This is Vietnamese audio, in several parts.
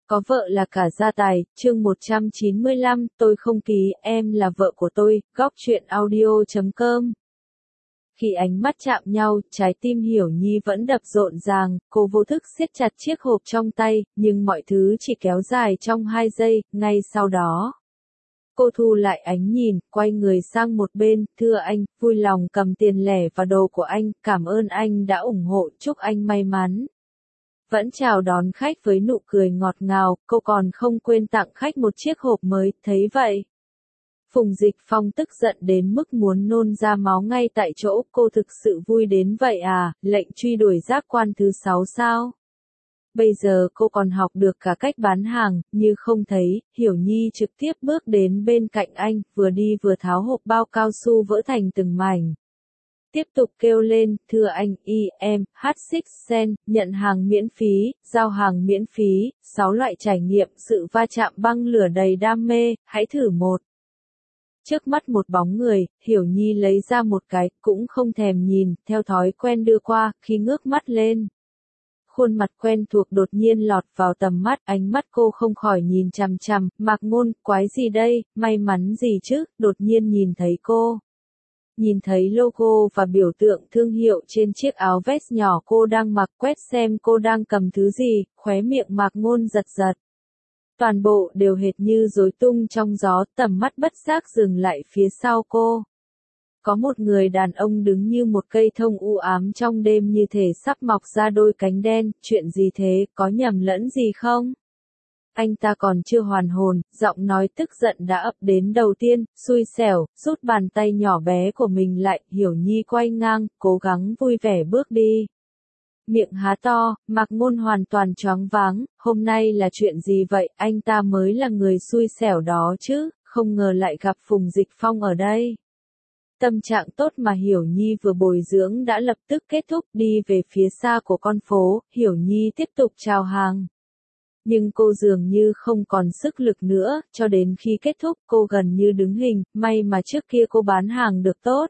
Có vợ là cả gia tài, chương 195, tôi không ký, em là vợ của tôi, góc truyện audio.com. Khi ánh mắt chạm nhau, trái tim Hiểu Nhi vẫn đập rộn ràng, cô vô thức siết chặt chiếc hộp trong tay, nhưng mọi thứ chỉ kéo dài trong 2 giây, ngay sau đó. Cô thu lại ánh nhìn, quay người sang một bên, thưa anh, vui lòng cầm tiền lẻ và đồ của anh, cảm ơn anh đã ủng hộ, chúc anh may mắn. Vẫn chào đón khách với nụ cười ngọt ngào, cô còn không quên tặng khách một chiếc hộp mới, thấy vậy. Phùng Dịch Phong tức giận đến mức muốn nôn ra máu ngay tại chỗ, cô thực sự vui đến vậy à, lệnh truy đuổi giác quan thứ 6 sao? Bây giờ cô còn học được cả cách bán hàng, như không thấy, Hiểu Nhi trực tiếp bước đến bên cạnh anh, vừa đi vừa tháo hộp bao cao su vỡ thành từng mảnh. Tiếp tục kêu lên, thưa anh, em, H6 Sen, nhận hàng miễn phí, giao hàng miễn phí, 6 loại trải nghiệm, sự va chạm băng lửa đầy đam mê, hãy thử một. Trước mắt một bóng người, Hiểu Nhi lấy ra một cái, cũng không thèm nhìn, theo thói quen đưa qua, khi ngước mắt lên. Khuôn mặt quen thuộc đột nhiên lọt vào tầm mắt, ánh mắt cô không khỏi nhìn chằm chằm, Mạc Ngôn, quái gì đây, may mắn gì chứ, đột nhiên nhìn thấy cô. Nhìn thấy logo và biểu tượng thương hiệu trên chiếc áo vest nhỏ cô đang mặc, quét xem cô đang cầm thứ gì, khóe miệng Mạc Ngôn giật giật. Toàn bộ đều hệt như rối tung trong gió, tầm mắt bất giác dừng lại phía sau cô. Có một người đàn ông đứng như một cây thông u ám trong đêm như thể sắp mọc ra đôi cánh đen, chuyện gì thế, có nhầm lẫn gì không? Anh ta còn chưa hoàn hồn, giọng nói tức giận đã ập đến đầu tiên, xui xẻo, rút bàn tay nhỏ bé của mình lại, Hiểu Nhi quay ngang, cố gắng vui vẻ bước đi. Miệng há to, Mạc Ngôn hoàn toàn choáng váng, hôm nay là chuyện gì vậy, anh ta mới là người xui xẻo đó chứ, không ngờ lại gặp Phùng Dịch Phong ở đây. Tâm trạng tốt mà Hiểu Nhi vừa bồi dưỡng đã lập tức kết thúc, đi về phía xa của con phố, Hiểu Nhi tiếp tục chào hàng. Nhưng cô dường như không còn sức lực nữa, cho đến khi kết thúc cô gần như đứng hình, may mà trước kia cô bán hàng được tốt.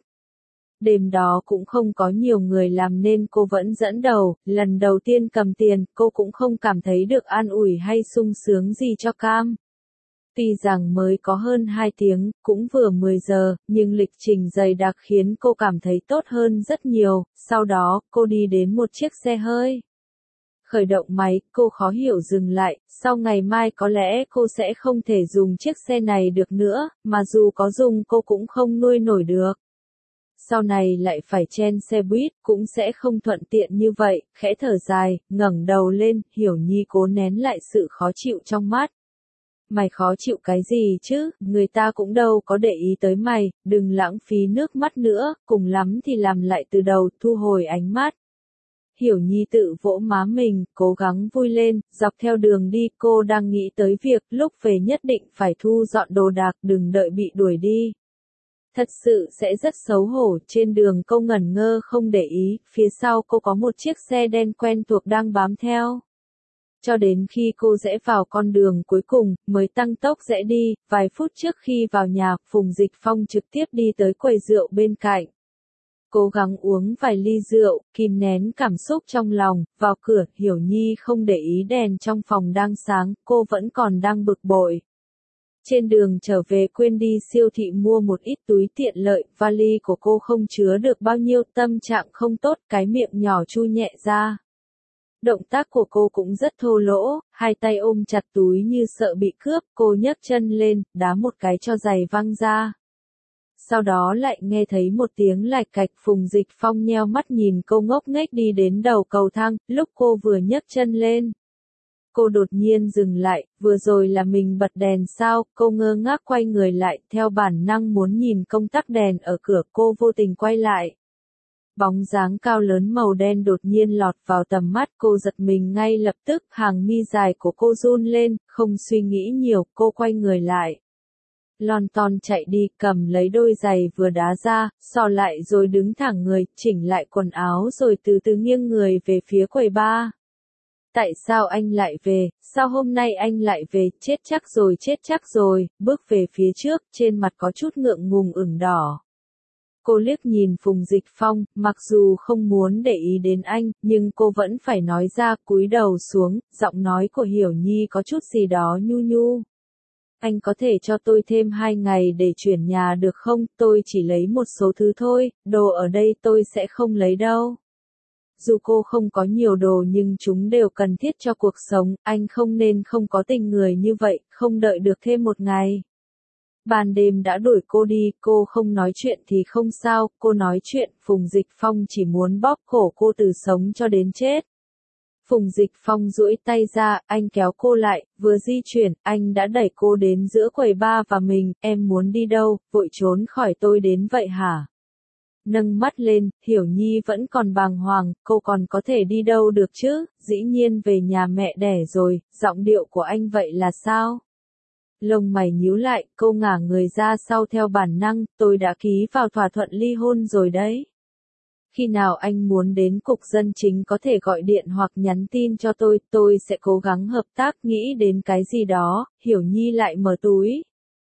Đêm đó cũng không có nhiều người làm nên cô vẫn dẫn đầu, lần đầu tiên cầm tiền, cô cũng không cảm thấy được an ủi hay sung sướng gì cho cam. Tuy rằng mới có hơn 2 tiếng, cũng vừa 10 giờ, nhưng lịch trình dày đặc khiến cô cảm thấy tốt hơn rất nhiều, sau đó, cô đi đến một chiếc xe hơi. Khởi động máy, cô khó hiểu dừng lại, sau ngày mai có lẽ cô sẽ không thể dùng chiếc xe này được nữa, mà dù có dùng cô cũng không nuôi nổi được. Sau này lại phải chen xe buýt, cũng sẽ không thuận tiện như vậy, khẽ thở dài, ngẩng đầu lên, Hiểu Nhi cố nén lại sự khó chịu trong mắt. Mày khó chịu cái gì chứ, người ta cũng đâu có để ý tới mày, đừng lãng phí nước mắt nữa, cùng lắm thì làm lại từ đầu, thu hồi ánh mắt. Hiểu Nhi tự vỗ má mình, cố gắng vui lên, dọc theo đường đi cô đang nghĩ tới việc lúc về nhất định phải thu dọn đồ đạc, đừng đợi bị đuổi đi. Thật sự sẽ rất xấu hổ, trên đường cô ngẩn ngơ không để ý, phía sau cô có một chiếc xe đen quen thuộc đang bám theo. Cho đến khi cô rẽ vào con đường cuối cùng, mới tăng tốc rẽ đi, vài phút trước khi vào nhà, Phùng Dịch Phong trực tiếp đi tới quầy rượu bên cạnh. Cố gắng uống vài ly rượu, kìm nén cảm xúc trong lòng, vào cửa, Hiểu Nhi không để ý đèn trong phòng đang sáng, cô vẫn còn đang bực bội. Trên đường trở về quên đi siêu thị mua một ít túi tiện lợi, vali của cô không chứa được bao nhiêu, tâm trạng không tốt, cái miệng nhỏ chu nhẹ ra. Động tác của cô cũng rất thô lỗ, hai tay ôm chặt túi như sợ bị cướp, cô nhấc chân lên, đá một cái cho giày văng ra. Sau đó lại nghe thấy một tiếng lạch cạch, Phùng Dịch Phong nheo mắt nhìn cô ngốc nghếch đi đến đầu cầu thang, lúc cô vừa nhấc chân lên. Cô đột nhiên dừng lại, vừa rồi là mình bật đèn sao, cô ngơ ngác quay người lại, theo bản năng muốn nhìn công tắc đèn ở cửa, cô vô tình quay lại. Bóng dáng cao lớn màu đen đột nhiên lọt vào tầm mắt, cô giật mình ngay lập tức, hàng mi dài của cô run lên, không suy nghĩ nhiều, cô quay người lại. Lon ton chạy đi, cầm lấy đôi giày vừa đá ra, xỏ lại rồi đứng thẳng người, chỉnh lại quần áo rồi từ từ nghiêng người về phía quầy bar. Tại sao anh lại về, sao hôm nay anh lại về, chết chắc rồi, bước về phía trước, trên mặt có chút ngượng ngùng ửng đỏ. Cô liếc nhìn Phùng Dịch Phong, mặc dù không muốn để ý đến anh, nhưng cô vẫn phải nói ra, cúi đầu xuống, giọng nói của Hiểu Nhi có chút gì đó nhu nhu. Anh có thể cho tôi thêm 2 ngày để chuyển nhà được không? Tôi chỉ lấy một số thứ thôi, đồ ở đây tôi sẽ không lấy đâu. Dù cô không có nhiều đồ nhưng chúng đều cần thiết cho cuộc sống, anh không nên không có tình người như vậy, không đợi được thêm 1 ngày. Ban đêm đã đuổi cô đi, cô không nói chuyện thì không sao, cô nói chuyện, Phùng Dịch Phong chỉ muốn bóp cổ cô từ sống cho đến chết. Phùng Dịch Phong duỗi tay ra, anh kéo cô lại, vừa di chuyển, anh đã đẩy cô đến giữa quầy bar và mình, em muốn đi đâu, vội trốn khỏi tôi đến vậy hả? Nâng mắt lên, Hiểu Nhi vẫn còn bàng hoàng, cô còn có thể đi đâu được chứ, dĩ nhiên về nhà mẹ đẻ rồi, giọng điệu của anh vậy là sao? Lông mày nhíu lại, cô ngả người ra sau theo bản năng, tôi đã ký vào thỏa thuận ly hôn rồi đấy. Khi nào anh muốn đến cục dân chính có thể gọi điện hoặc nhắn tin cho tôi sẽ cố gắng hợp tác nghĩ đến cái gì đó, Hiểu Nhi lại mở túi.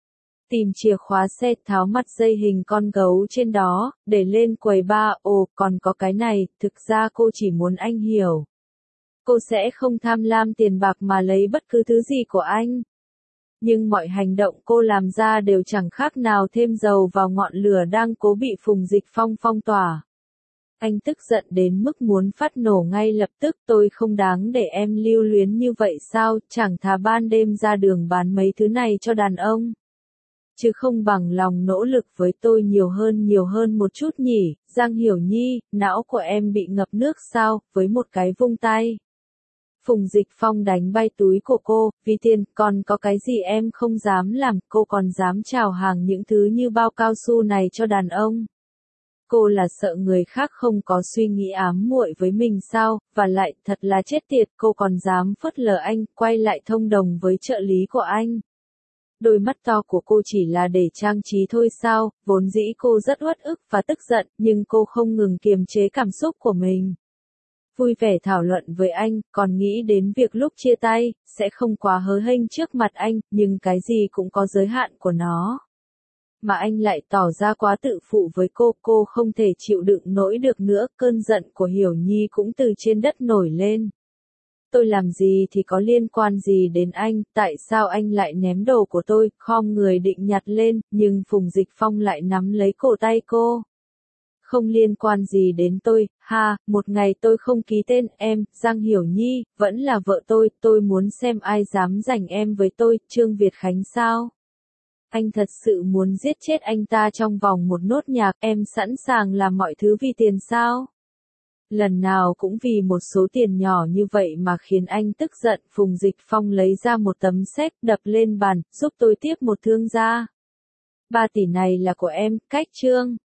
Tìm chìa khóa xe tháo mặt dây hình con gấu trên đó, để lên quầy bar, ồ, còn có cái này, thực ra cô chỉ muốn anh hiểu. Cô sẽ không tham lam tiền bạc mà lấy bất cứ thứ gì của anh. Nhưng mọi hành động cô làm ra đều chẳng khác nào thêm dầu vào ngọn lửa đang cố bị Phùng Dịch Phong phong tỏa. Anh tức giận đến mức muốn phát nổ ngay lập tức, tôi không đáng để em lưu luyến như vậy sao, chẳng thà ban đêm ra đường bán mấy thứ này cho đàn ông. Chứ không bằng lòng nỗ lực với tôi nhiều hơn một chút nhỉ, Giang Hiểu Nhi, não của em bị ngập nước sao, với một cái vung tay. Phùng Dịch Phong đánh bay túi của cô, vì tiền, còn có cái gì em không dám làm, cô còn dám chào hàng những thứ như bao cao su này cho đàn ông. Cô là sợ người khác không có suy nghĩ ám muội với mình sao, và lại, thật là chết tiệt, cô còn dám phớt lờ anh, quay lại thông đồng với trợ lý của anh. Đôi mắt to của cô chỉ là để trang trí thôi sao, vốn dĩ cô rất uất ức và tức giận, nhưng cô không ngừng kiềm chế cảm xúc của mình. Vui vẻ thảo luận với anh, còn nghĩ đến việc lúc chia tay, sẽ không quá hớ hênh trước mặt anh, nhưng cái gì cũng có giới hạn của nó. Mà anh lại tỏ ra quá tự phụ với cô không thể chịu đựng nổi được nữa, cơn giận của Hiểu Nhi cũng từ trên đất nổi lên. Tôi làm gì thì có liên quan gì đến anh, tại sao anh lại ném đồ của tôi, khom người định nhặt lên, nhưng Phùng Dịch Phong lại nắm lấy cổ tay cô. Không liên quan gì đến tôi, ha, một ngày tôi không ký tên em, Giang Hiểu Nhi, vẫn là vợ tôi muốn xem ai dám giành em với tôi, Trương Việt Khánh sao? Anh thật sự muốn giết chết anh ta trong vòng một nốt nhạc, em sẵn sàng làm mọi thứ vì tiền sao? Lần nào cũng vì một số tiền nhỏ như vậy mà khiến anh tức giận, Phùng Dịch Phong lấy ra một tấm séc đập lên bàn, giúp tôi tiếp một thương gia. 3 tỷ này là của em, cách Trương.